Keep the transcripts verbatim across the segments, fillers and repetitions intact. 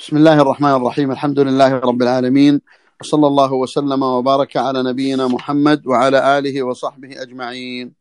بسم الله الرحمن الرحيم. الحمد لله رب العالمين، وصلى الله وسلم وبارك على نبينا محمد وعلى آله وصحبه أجمعين.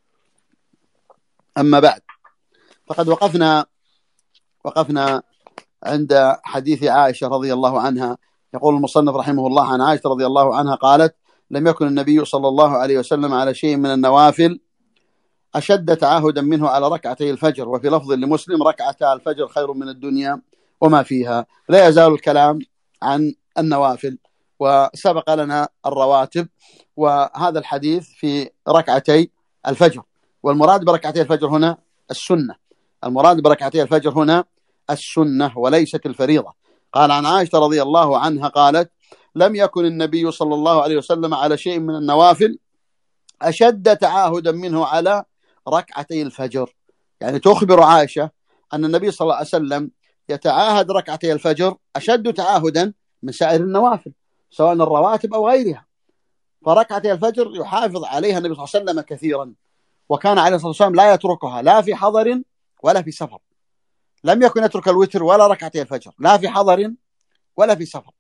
أما بعد، فقد وقفنا وقفنا عند حديث عائشة رضي الله عنها. يقول المصنف رحمه الله: عن عائشة رضي الله عنها قالت: لم يكن النبي صلى الله عليه وسلم على شيء من النوافل أشد تعاهدا منه على ركعتي الفجر. وفي لفظ لمسلم: ركعتا الفجر خير من الدنيا وما فيها. لا يزال الكلام عن النوافل، وسبق لنا الرواتب، وهذا الحديث في ركعتي الفجر. والمراد بركعتي الفجر هنا السنة، المراد بركعتي الفجر هنا السنة وليست الفريضة. قال: عن عائشة رضي الله عنها قالت: لم يكن النبي صلى الله عليه وسلم على شيء من النوافل أشد تعاهدا منه على ركعتي الفجر. يعني تخبر عائشة أن النبي صلى الله عليه وسلم يتعاهد ركعتي الفجر أشد تعاهدا من سائر النوافل، سواء الرواتب أو غيرها. فركعتي الفجر يحافظ عليها النبي صلى الله عليه وسلم كثيرا، وكان عليه الصلاة والسلام لا يتركها لا في حضر ولا في سفر. لم يكن يترك الوتر ولا ركعتي الفجر لا في حضر ولا في سفر،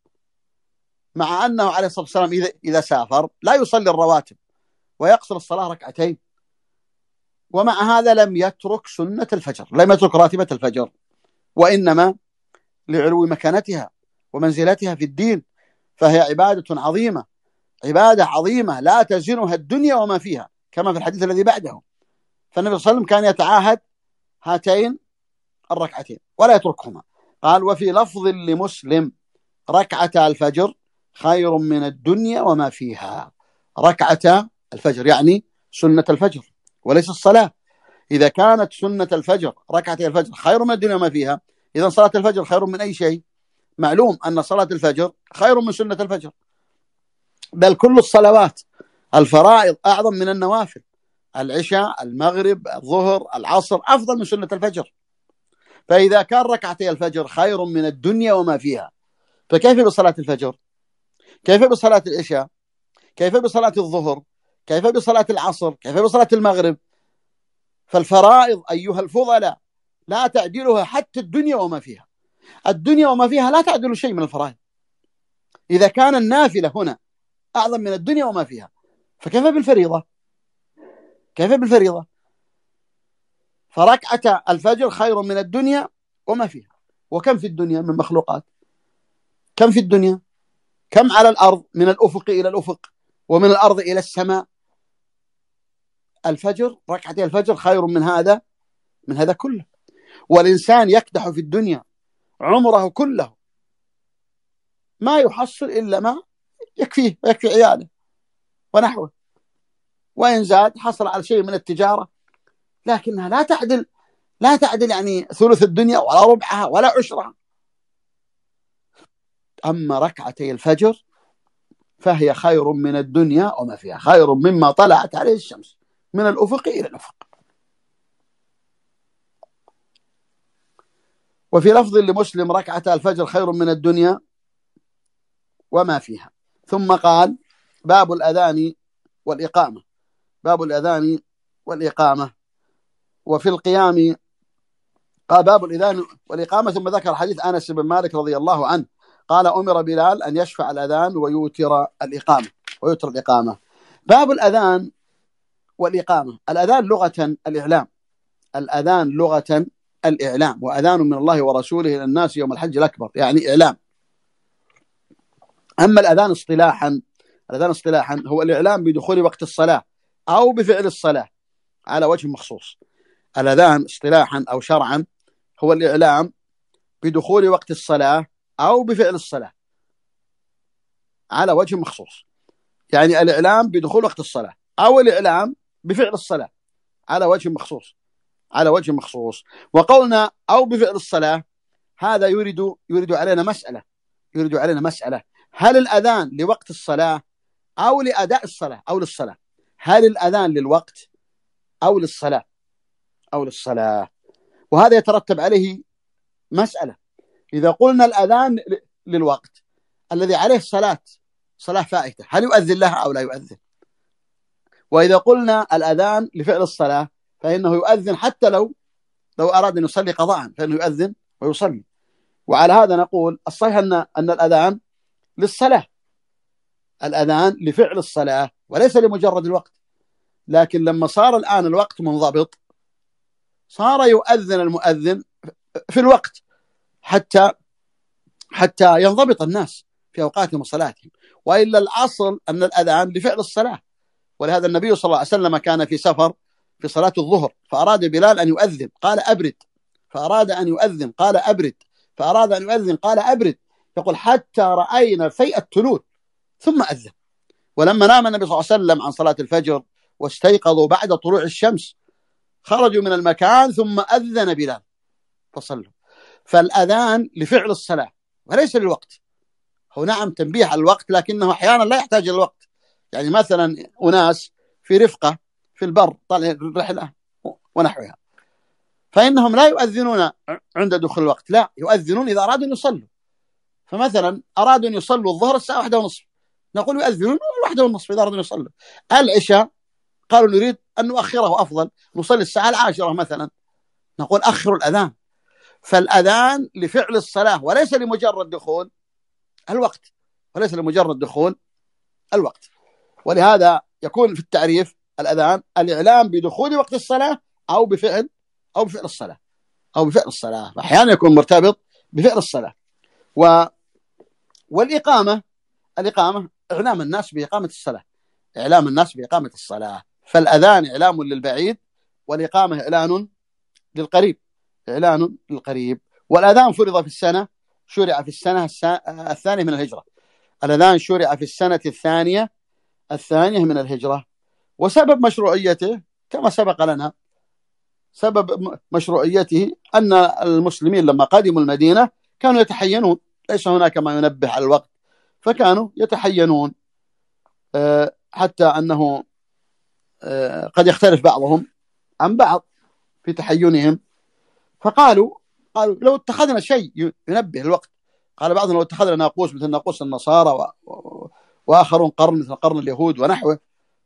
مع أنه عليه الصلاة والسلام إذا, إذا سافر لا يصلي الرواتب ويقصر الصلاة ركعتين، ومع هذا لم يترك سنة الفجر، لم يترك راتبة الفجر، وإنما لعلو مكانتها ومنزلتها في الدين، فهي عبادة عظيمة، عبادة عظيمة لا تزنها الدنيا وما فيها، كما في الحديث الذي بعده. فالنبي صلى الله عليه وسلم كان يتعاهد هاتين الركعتين ولا يتركهما. قال: وفي لفظ لمسلم: ركعتا الفجر خير من الدنيا وما فيها. ركعتا الفجر يعني سنة الفجر وليس الصلاة. إذا كانت سنة الفجر ركعتي الفجر خير من الدنيا وما فيها، إذا صلاة الفجر خير من أي شيء. معلوم أن صلاة الفجر خير من سنة الفجر، بل كل الصلوات الفرائض أعظم من النوافل. العشاء، المغرب، الظهر، العصر أفضل من سنة الفجر. فإذا كان ركعتي الفجر خير من الدنيا وما فيها، فكيف بصلاة الفجر؟ كيف بصلاة العشاء؟ كيف بصلاة الظهر؟ كيف بصلاة العصر؟ كيف بصلاة المغرب؟ فالفرائض أيها الفضلاء لا تعدلها حتى الدنيا وما فيها. الدنيا وما فيها لا تعدل شيء من الفرائض. إذا كان النافلة هنا أعظم من الدنيا وما فيها، فكيف بالفريضة؟ كيف بالفريضة؟ فركعة الفجر خير من الدنيا وما فيها. وكم في الدنيا من مخلوقات؟ كم في الدنيا؟ كم على الأرض من الأفق إلى الأفق ومن الأرض إلى السماء؟ الفجر، ركعتي الفجر خير من هذا من هذا كله. والإنسان يكدح في الدنيا عمره كله ما يحصل إلا ما يكفيه ويكفي عياله ونحوه، وإن زاد حصل على شيء من التجارة، لكنها لا تعدل لا تعدل يعني ثلث الدنيا ولا ربعها ولا عشرها. أما ركعتي الفجر فهي خير من الدنيا وما فيها، خير مما طلعت عليه الشمس من الأفق إلى الأفق. وفي لفظ لمسلم: ركعتا الفجر خير من الدنيا وما فيها. ثم قال: باب الأذان والإقامة. باب الأذان والإقامة. وفي القيام قال: باب الأذان والإقامة. ثم ذكر حديث أنس بن مالك رضي الله عنه قال: أمر بلال أن يشفع الأذان ويوتر الإقامة ويوتر الإقامة. باب الأذان والإقامة. الأذان لغة الإعلام، الأذان لغة الإعلام، وأذان من الله ورسوله إلى الناس يوم الحج الأكبر، يعني إعلام. أما الأذان اصطلاحا، الأذان اصطلاحا هو الإعلام بدخول وقت الصلاة أو بفعل الصلاة على وجه مخصوص. الأذان اصطلاحا أو شرعا هو الإعلام بدخول وقت الصلاة أو بفعل الصلاة على وجه مخصوص. يعني الإعلام بدخول وقت الصلاة أو الإعلام بفعل الصلاة على وجه مخصوص على وجه مخصوص. وقولنا أو بفعل الصلاة هذا يريد يريد علينا مسألة يريد علينا مسألة هل الأذان لوقت الصلاة أو لأداء الصلاة أو للصلاة؟ هل الأذان للوقت أو للصلاة أو للصلاة؟ وهذا يترتب عليه مسألة. إذا قلنا الأذان للوقت الذي عليه صلاة صلاة فائتة، هل يؤذن لها أو لا يؤذن؟ وإذا قلنا الأذان لفعل الصلاة فإنه يؤذن حتى لو لو أراد أن يصلي قضاء، فإنه يؤذن ويصلي. وعلى هذا نقول الصحيح أن أن الأذان للصلاة، الأذان لفعل الصلاة وليس لمجرد الوقت. لكن لما صار الآن الوقت منضبط صار يؤذن المؤذن في الوقت حتى حتى ينضبط الناس في أوقاتهم وصلاتهم، وإلا الأصل أن الأذان لفعل الصلاة. ولهذا النبي صلى الله عليه وسلم كان في سفر في صلاة الظهر فأراد بلال أن يؤذن قال أبرد، فأراد أن يؤذن قال أبرد، فأراد أن يؤذن قال أبرد، يقول حتى رأينا فيء التلول ثم أذن. ولما نام النبي صلى الله عليه وسلم عن صلاة الفجر واستيقظوا بعد طلوع الشمس خرجوا من المكان ثم أذن بلال فصلوا. فالأذان لفعل الصلاة وليس للوقت. هو نعم تنبيه على الوقت لكنه أحيانا لا يحتاج الوقت. يعني مثلا أناس في رفقة في البر طالع الرحلة ونحوها فإنهم لا يؤذنون عند دخول الوقت، لا يؤذنون إذا أرادوا أن يصلوا. فمثلا أرادوا أن يصلوا الظهر الساعة واحدة ونصف نقول يؤذنون واحدة ونصف إذا أرادوا أن يصلوا. العشاء قالوا نريد أن نؤخره أفضل نصلي الساعة العاشرة مثلا نقول أخروا الأذان. فالأذان لفعل الصلاة وليس لمجرد دخول الوقت، وليس لمجرد دخول الوقت. ولهذا يكون في التعريف الأذان الإعلام بدخول وقت الصلاة أو بفعل أو بفعل الصلاة أو بفعل الصلاة، أحيانا يكون مرتبط بفعل الصلاة. و... والإقامة الإقامة إعلام الناس بإقامة الصلاة، إعلام الناس بإقامة الصلاة. فالأذان إعلام للبعيد والإقامة إعلان للقريب، إعلان للقريب. والأذان فرض في السنة شرع في السنة الثانية من الهجرة. الأذان شرع في السنة الثانية الثانية من الهجرة. وسبب مشروعيته كما سبق لنا، سبب مشروعيته أن المسلمين لما قدموا المدينة كانوا يتحينون، ليس هناك ما ينبه على الوقت، فكانوا يتحينون حتى أنه قد يختلف بعضهم عن بعض في تحينهم. فقالوا قالوا لو اتخذنا شيء ينبه الوقت، قال بعضهم لو اتخذنا ناقوس مثل ناقوس النصارى و... و... وآخرون قرن مثل قرن اليهود ونحوه.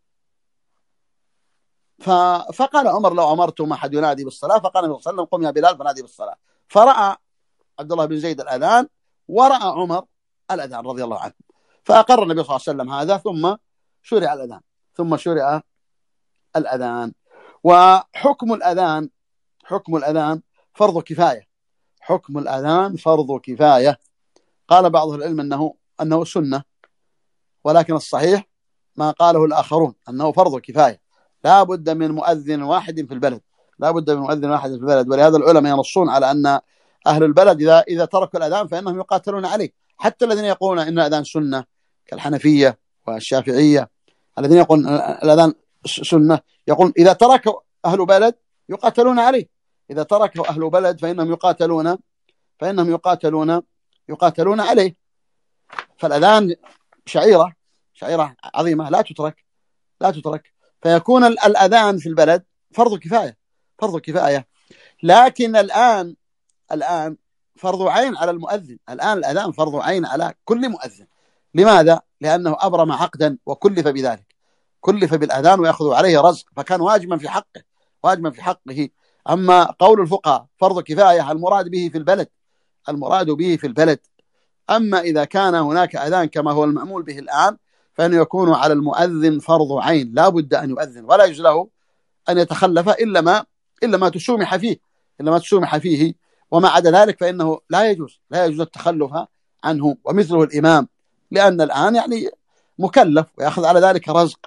ف... فقال عمر لو أمرتم أحد ينادي بالصلاة، فقال النبي صلى الله عليه وسلم قم يا بلال فنادي بالصلاة. فرأى عبد الله بن زيد الأذان ورأى عمر الأذان رضي الله عنه، فأقر النبي صلى الله عليه وسلم هذا ثم شرع الأذان ثم شرع الأذان. وحكم الأذان حكم الأذان فرض كفاية، حكم الأذان فرض كفاية. قال بعض العلم أنه أنه سنة، ولكن الصحيح ما قاله الآخرون أنه فرض كفاية، لا بد من مؤذن واحد في البلد، لا بد من مؤذن واحد في البلد. ولهذا العلماء ينصون على أن أهل البلد إذا إذا تركوا الأذان فإنهم يقاتلون عليه، حتى الذين يقولون إن الأذان سنة كالحنفية والشافعية، الذين يقولون الأذان سنة يقولون إذا تركوا أهل بلد يقاتلون عليه، إذا تركوا أهل بلد فإنهم يقاتلون فإنهم يقاتلون يقاتلون عليه. فالأذان شعيرة شعيرة عظيمة لا تترك لا تترك فيكون الأذان في البلد فرض كفاية فرض كفاية. لكن الآن الآن فرض عين على المؤذن، الآن الأذان فرض عين على كل مؤذن. لماذا؟ لأنه أبرم عقدا وكلف بذلك، كلف بالأذان ويأخذ عليه رزق، فكان واجبا في حقه واجبا في حقه. أما قول الفقهاء فرض كفاية المراد به في البلد المراد به في البلد. أما إذا كان هناك أذان كما هو المأمول به الآن فإنه يكون على المؤذن فرض عين، لا بد أن يؤذن ولا يجوز له أن يتخلف إلا ما إلا ما تسومح فيه إلا ما تسومح فيه وما عدا ذلك فإنه لا يجوز لا يجوز التخلف عنه. ومثله الإمام، لأن الآن يعني مكلف ويأخذ على ذلك رزق.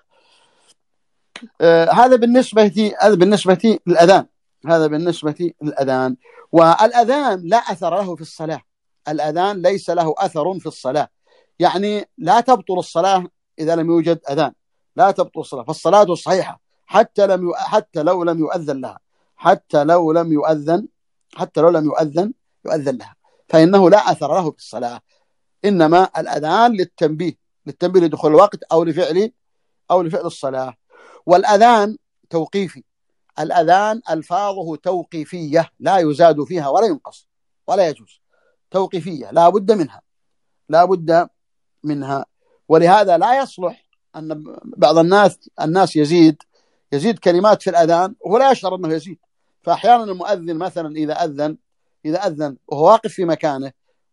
آه هذا بالنسبة هذا بالنسبة للأذان هذا بالنسبة للأذان. والأذان لا أثر له في الصلاة، الأذان ليس له أثر في الصلاة، يعني لا تبطل الصلاة إذا لم يوجد أذان، لا تبطل الصلاة. فالصلاة صحيحة حتى لم ي... حتى لو لم يؤذن لها حتى لو لم يؤذن حتى لو لم يؤذن يؤذن لها، فإنه لا أثر له في الصلاة. إنما الأذان للتنبيه للتنبيه لدخول الوقت أو لفعل أو لفعل الصلاة. والأذان توقيفي، الأذان ألفاظه توقيفية لا يزاد فيها ولا ينقص ولا يجوز، توقيفية لا بد منها لا بد منها. ولهذا لا يصلح أن بعض الناس الناس يزيد يزيد كلمات في الأذان وهو لا يشعر أنه يزيد. فأحيانا المؤذن مثلا إذا أذن إذا أذن وهو واقف في مكانه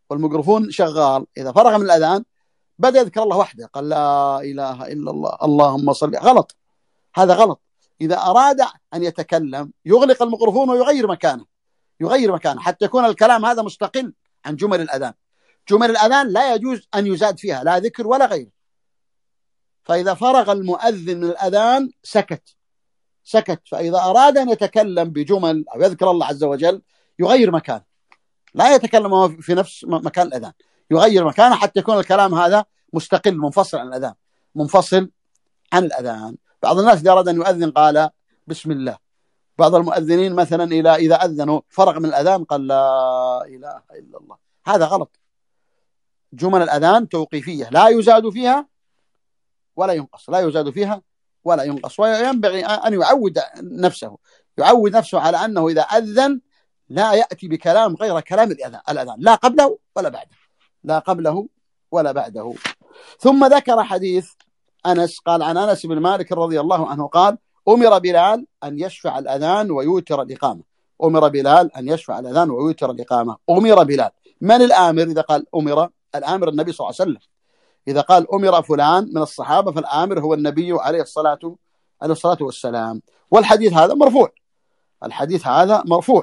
والميكروفون شغال، إذا فرغ من الأذان بدأ يذكر الله وحده، قال لا إله إلا الله اللهم صل، غلط، هذا غلط. إذا أراد أن يتكلم يغلق الميكروفون ويغير مكانه، يغير مكانه حتى يكون الكلام هذا مستقل عن جمل الأذان. جمل الأذان لا يجوز أن يزاد فيها لا ذكر ولا غير. فإذا فرغ المؤذن من الأذان سكت سكت فإذا أراد أن يتكلم بجمل أو يذكر الله عز وجل يغير مكانه، لا يتكلم في نفس مكان الأذان، يغير مكانه حتى يكون الكلام هذا مستقل منفصل عن الأذان، منفصل عن الأذان. بعض الناس إذا أراد أن يؤذن قال بسم الله، بعض المؤذنين مثلا إلى إذا أذنوا فرغ من الأذان قال لا إله إلا الله، هذا غلط. جمل الأذان توقيفية لا يزاد فيها ولا ينقص، لا يزاد فيها ولا ينقص. وينبغي أن يعود نفسه يعود نفسه على أنه إذا أذن لا يأتي بكلام غير كلام الأذان الأذان لا قبله ولا بعده، لا قبله ولا بعده. ثم ذكر حديث أنس، قال عن أنس بن مالك رضي الله عنه قال أمر بلال أن يشفع الأذان ويوتر الإقامة. أمر بلال أن يشفع الأذان ويوتر الإقامة. أمر بلال، من الآمر؟ إذا قال أمر، الآمر النبي صلى الله عليه وسلم. إذا قال أمر فلان من الصحابة فالآمر هو النبي عليه الصلاة عليه الصلاة والسلام. والحديث هذا مرفوع، الحديث هذا مرفوع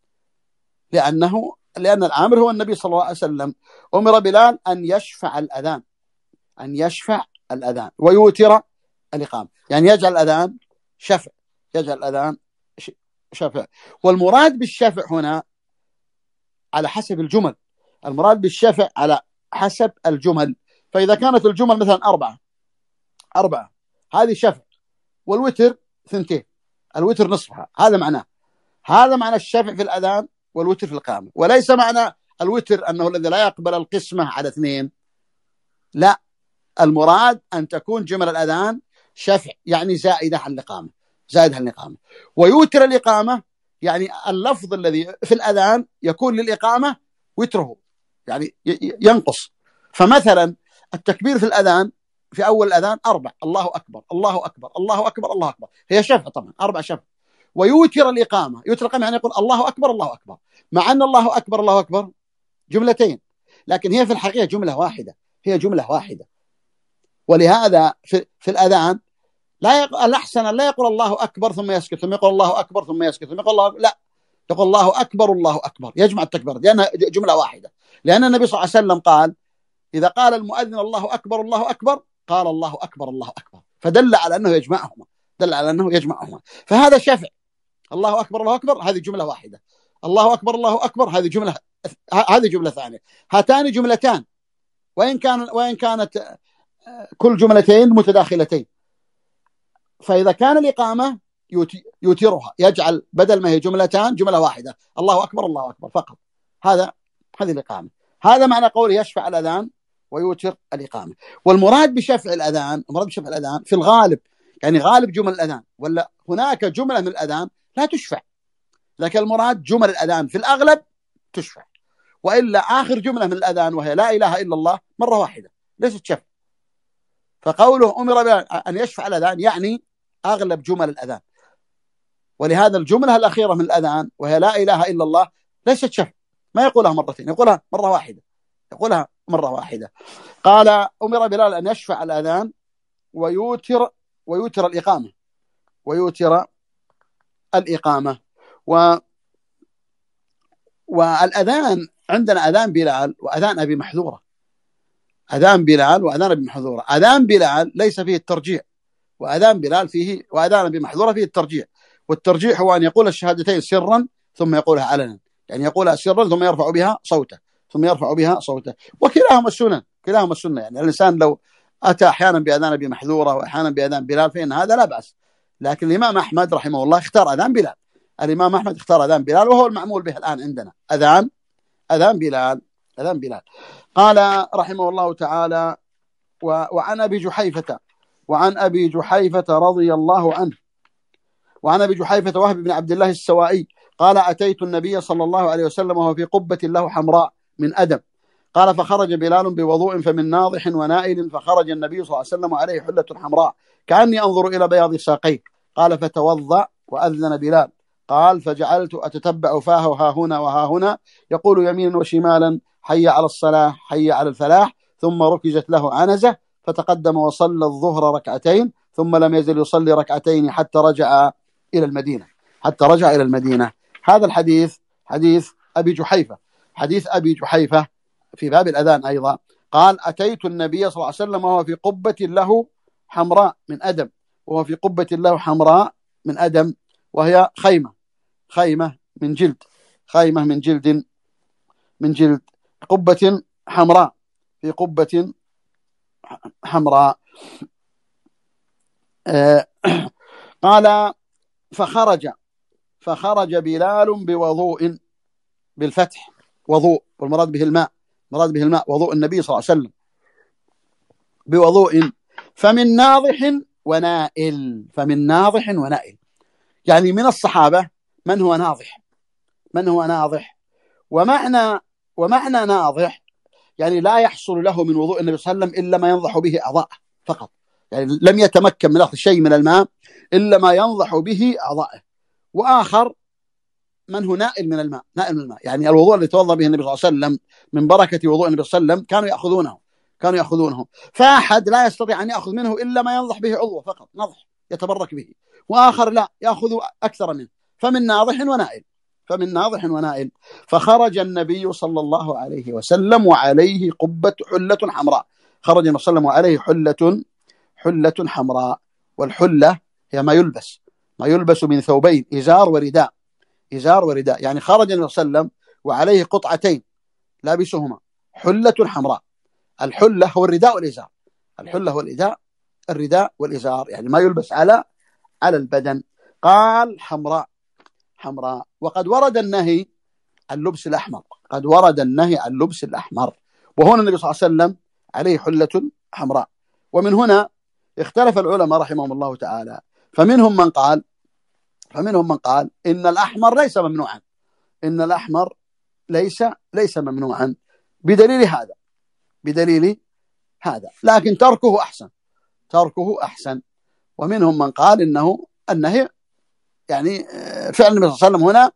لأنه لأن الآمر هو النبي صلى الله عليه وسلم. أمر بلال أن يشفع الأذان، أن يشفع الأذان ويوتر الإقامة، يعني يجعل الأذان شفع، يجعل الأذان شفع. والمراد بالشفع هنا على حسب الجمل، المراد بالشفع على حسب الجمل. فإذا كانت الجمل مثلا أربعة أربعة هذه شفع، والوتر ثنتين، الوتر نصفها، هذا معناه هذا معنى الشفع في الأذان والوتر في الإقامة. وليس معنى الوتر أنه الذي لا يقبل القسمة على اثنين، لا، المراد أن تكون جمل الأذان شفع يعني زائدة عن الإقامة، زائدة عن الإقامة. ويوتر الإقامة يعني اللفظ الذي في الأذان يكون للإقامة وتره، يعني ينقص. فمثلا التكبير في الأذان في أول الأذان أربع، الله أكبر الله أكبر الله أكبر الله أكبر، هي شفع طبعا، أربع شفع. ويوتر الإقامة، يوتر الإقامة يعني يقول الله أكبر الله أكبر، مع أن الله أكبر الله أكبر جملتين، لكن هي في الحقيقة جملة واحدة، هي جملة واحدة. ولهذا في, في الأذان لا يق... الأحسن لا يقول الله أكبر ثم يسكت، ثم يقول الله أكبر ثم يسكت، ثم يقول الله، لا، يقول الله أكبر الله أكبر، يجمع التكبيرات لأنها جملة واحدة. لأن النبي صلى الله عليه وسلم قال إذا قال المؤذن الله أكبر الله أكبر قال الله أكبر الله أكبر، فدل على أنه يجمعهما، دل على أنه يجمعهما. فهذا شفع، الله أكبر الله أكبر هذه جملة واحدة، الله أكبر الله أكبر هذه جملة، هذه جملة ثانية، هاتان جملتان وإن كان وإن كانت كل جملتين متداخلتين. فإذا كان الإقامة يوترها، يجعل بدل ما هي جملتان جملة واحدة، الله أكبر الله أكبر فقط، هذا هذه الإقامة. هذا معنى قوله يشفع الأذان ويوتر الإقامة. والمراد بشفع الأذان، المراد بشفع الأذان في الغالب يعني غالب جمل الأذان، ولا هناك جملة من الأذان لا تشفع، لكن المراد جمل الأذان في الأغلب تشفع. وإلا آخر جملة من الأذان وهي لا إله إلا الله مرة واحدة ليست شفع. فقوله أمر أن يشفع الأذان يعني أغلب جمل الأذان. ولهذا الجملة الأخيرة من الأذان وهي لا إله إلا الله ليست شفع، ما يقولها مرتين، يقولها مرة واحدة، يقولها مرة واحدة. قال أمر بلال أن يشفع الأذان ويوتر ويوتر الإقامة، ويوتر الإقامة. و والأذان عندنا أذان بلال وأذان أبي محذورة، أذان بلال وأذان أبي محذورة. أذان بلال ليس فيه الترجيع، وأذان بلال فيه، وأذان أبي محذورة فيه الترجيع. والترجيع هو أن يقول الشهادتين سرا ثم يقولها علنا، يعني يقولها سرا ثم يرفع بها صوته، ثم يرفع بها صوته. وكلاهما السنة، كلاهما السنة. يعني الإنسان لو أتى أحيانا بأذان أبي محذورة وأحيانا بأذان بلال فإن هذا لا بأس. لكن الإمام أحمد رحمه الله اختار أذان بلال، الإمام أحمد اختار أذان بلال وهو المعمول به الآن عندنا، أذان أذان بلال أذان بلال. قال رحمه الله تعالى وعن أبي جحيفة وعن أبي جحيفة رضي الله عنه وعن أبي جحيفة وهب بن عبد الله السوائي قال أتيت النبي صلى الله عليه وسلم وهو في قبة له حمراء من أدم، قال فخرج بلال بوضوء فمن ناضح ونائل، فخرج النبي صلى الله عليه وسلم عليه حلة حمراء كأني أنظر إلى بياض ساقيه، قال فتوضأ وأذن بلال، قال فجعلت أتتبع فاه ها هنا وها هنا يقول يمينا وشمالا حي على الصلاة حي على الفلاح، ثم ركزت له عنزة فتقدم وصلى الظهر ركعتين، ثم لم يزل يصلي ركعتين حتى رجع إلى المدينة حتى رجع إلى المدينة. هذا الحديث حديث أبي جحيفة. حديث أبي جحيفة في باب الأذان أيضا قال: أتيت النبي صلى الله عليه وسلم وهو في قبة له حمراء من أدم، وهو في قبة له حمراء من أدم، وهي خيمة خيمة من جلد خيمة من جلد من جلد قبة حمراء في قبة حمراء. آه قال: فخرج فخرج بلال بوضوء، بالفتح وضوء، والمراد به الماء، مراد به الماء وضوء النبي صلى الله عليه وسلم، بوضوء فمن ناضح ونائل، فمن ناضح ونائل، يعني من الصحابة من هو ناضح من هو ناضح ومعنى ومعنى ناضح يعني لا يحصل له من وضوء النبي صلى الله عليه وسلم إلا ما ينضح به أعضاءه فقط، يعني لم يتمكن من أخذ شيء من الماء إلا ما ينضح به أعضاءه. وآخر من هو نائل من الماء، نائل من الماء، يعني الوضوء الذي توضأ به النبي صلى الله عليه وسلم من بركة وضوء النبي صلى الله عليه وسلم كانوا يأخذونه كانوا يأخذونه فأحد لا يستطيع أن يأخذ منه إلا ما ينضح به عضوه فقط، نضح يتبرك به، وآخر لا يأخذ أكثر منه، فمن ناضح ونائل فمن ناضح ونائل. فخرج النبي صلى الله عليه وسلم وعليه قبة حلة حمراء، خرج النبي صلى الله عليه وسلم وعليه حلة حلة حمراء، والحلة هي ما يلبس ما يلبس من ثوبين، إزار ورداء إزار ورداء، يعني خرج النبي صلى الله عليه وسلم وعليه قطعتين لابسهما حلة حمراء. الحلة هو الرداء والإزار، الحلة هو الرداء الرداء والإزار، يعني ما يلبس على على البدن. قال: حمراء حمراء. وقد ورد النهي عن لبس الأحمر قد ورد النهي عن لبس الأحمر وهنا النبي صلى الله عليه وسلم عليه حلة حمراء. ومن هنا اختلف العلماء رحمهم الله تعالى، فمنهم من قال فمنهم من قال إن الأحمر ليس ممنوعا إن الأحمر ليس ليس ممنوعا بدليل هذا بدليل هذا لكن تركه أحسن تركه أحسن. ومنهم من قال إنه النهي يعني فعل النبي صلى الله عليه وسلم هنا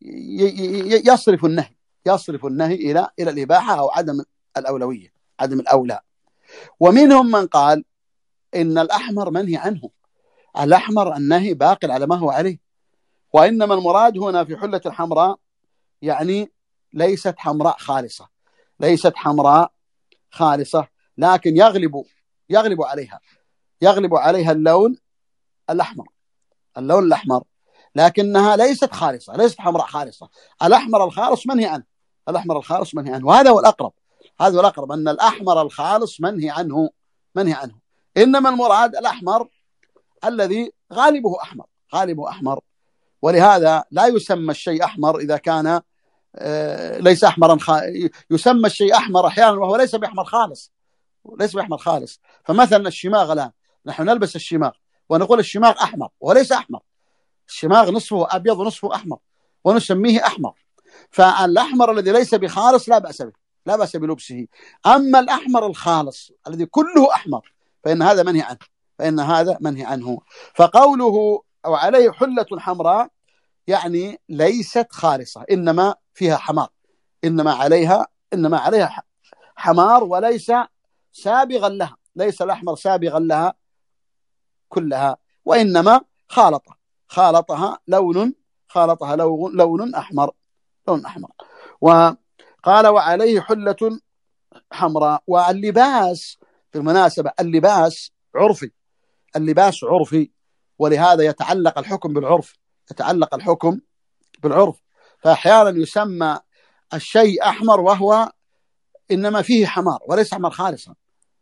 يصرف النهي يصرف النهي إلى إلى الإباحة أو عدم الأولوية عدم الأولى. ومنهم من قال إن الأحمر منهي عنه، الأحمر النهي باق على ما هو عليه، وإنما المراد هنا في حلة الحمراء يعني ليست حمراء خالصة ليست حمراء خالصة لكن يغلب يغلب عليها يغلب عليها اللون الأحمر اللون الأحمر لكنها ليست خالصة ليست حمراء خالصة. الأحمر الخالص منهي عنه الأحمر الخالص منهي عنه وهذا هو الأقرب هذا هو الأقرب أن الأحمر الخالص منهي عنه منهي عنه إنما المراد الأحمر الذي غالبه أحمر غالبه أحمر. ولهذا لا يسمى الشيء أحمر إذا كان ليس أحمرا خ... يسمى الشيء أحمر أحيانا وهو ليس بأحمر خالص ليس بأحمر خالص. فمثلا الشماغ الآن نحن نلبس الشماغ ونقول الشماغ أحمر وليس أحمر، الشماغ نصفه أبيض ونصفه أحمر ونسميه أحمر. فالأحمر الذي ليس بخالص لا بأس به لا بأس بلبسه. أما الأحمر الخالص الذي كله أحمر فإن هذا منهي عنه فإن هذا منهي عنه. فقوله أو عليه حلة حمراء يعني ليست خالصة إنما فيها حمار إنما عليها إنما عليها حمار وليس سابغا لها ليس الأحمر سابغا لها كلها وإنما خالط خالطها لون خالطها لون, لون أحمر لون أحمر. وقال وعليه حلة حمراء. واللباس في المناسبة اللباس عرفي اللباس عرفي ولهذا يتعلق الحكم بالعرف يتعلق الحكم بالعرف. فأحيانا يسمى الشيء أحمر وهو إنما فيه حمار وليس أحمر خالصا.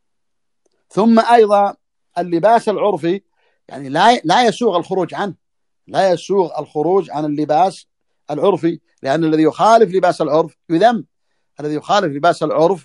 ثم أيضا اللباس العرفي يعني لا لا يسوغ الخروج عنه لا يسوغ الخروج عن اللباس العرفي لأن الذي يخالف لباس العرف يذم الذي يخالف لباس العرف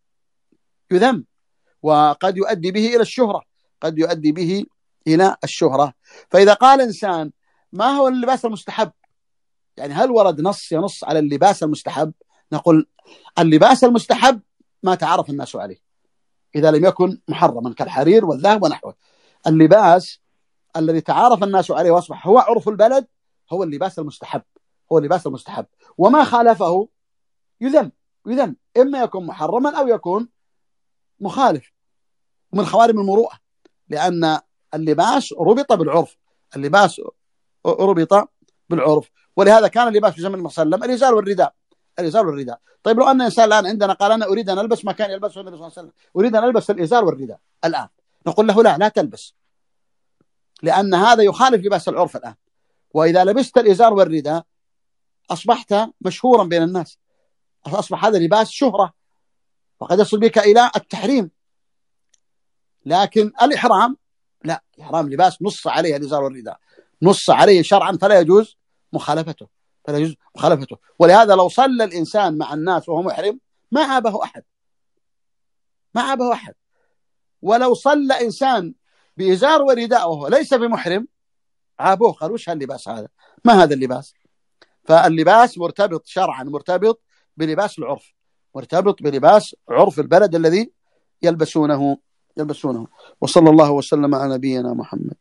يذم وقد يؤدي به إلى الشهرة قد يؤدي به إلى الشهرة. فإذا قال إنسان ما هو اللباس المستحب يعني هل ورد نص ينص على اللباس المستحب؟ نقول اللباس المستحب ما تعرف الناس عليه إذا لم يكن محرما كالحرير والذهب ونحوه. اللباس الذي تعارف الناس عليه واصبح هو عرف البلد هو اللباس المستحب هو اللباس المستحب وما خالفه يذم إذن إما يكون محرما أو يكون مخالف، ومن خوارم المروءة، لأن اللباس ربط بالعرف، اللباس ربط بالعرف. ولهذا كان اللباس في زمن النبي صلى الله عليه وسلم الإزار والرداء، الإزار والرداء. طيب لو أن إنسان الآن عندنا قال أنا أريد أن ألبس ما كان يلبسه النبي صلى الله عليه وسلم، أريد أن ألبس الإزار والرداء الآن، نقول له لا لا تلبس، لأن هذا يخالف لباس العرف الآن. وإذا لبست الإزار والرداء أصبحت مشهورا بين الناس، أصبح هذا لباس شهرة، وقد يصل بك إلى التحريم. لكن الإحرام لا، الإحرام لباس نص عليه الإزار والرداء، نص عليه شرعا، فلا يجوز مخالفته، فلا يجوز مخالفته. ولهذا لو صلى الإنسان مع الناس وهو محرم ما عابه أحد، ما عابه أحد. ولو صلى إنسان بإزار ورداء وهو ليس بمحرم عابوه، قالوا وش هاللباس هذا؟ ما هذا اللباس؟ فاللباس مرتبط شرعا، مرتبط بلباس العرف، مرتبط بلباس عرف البلد الذي يلبسونه يلبسونه. وصلى الله وسلم على نبينا محمد.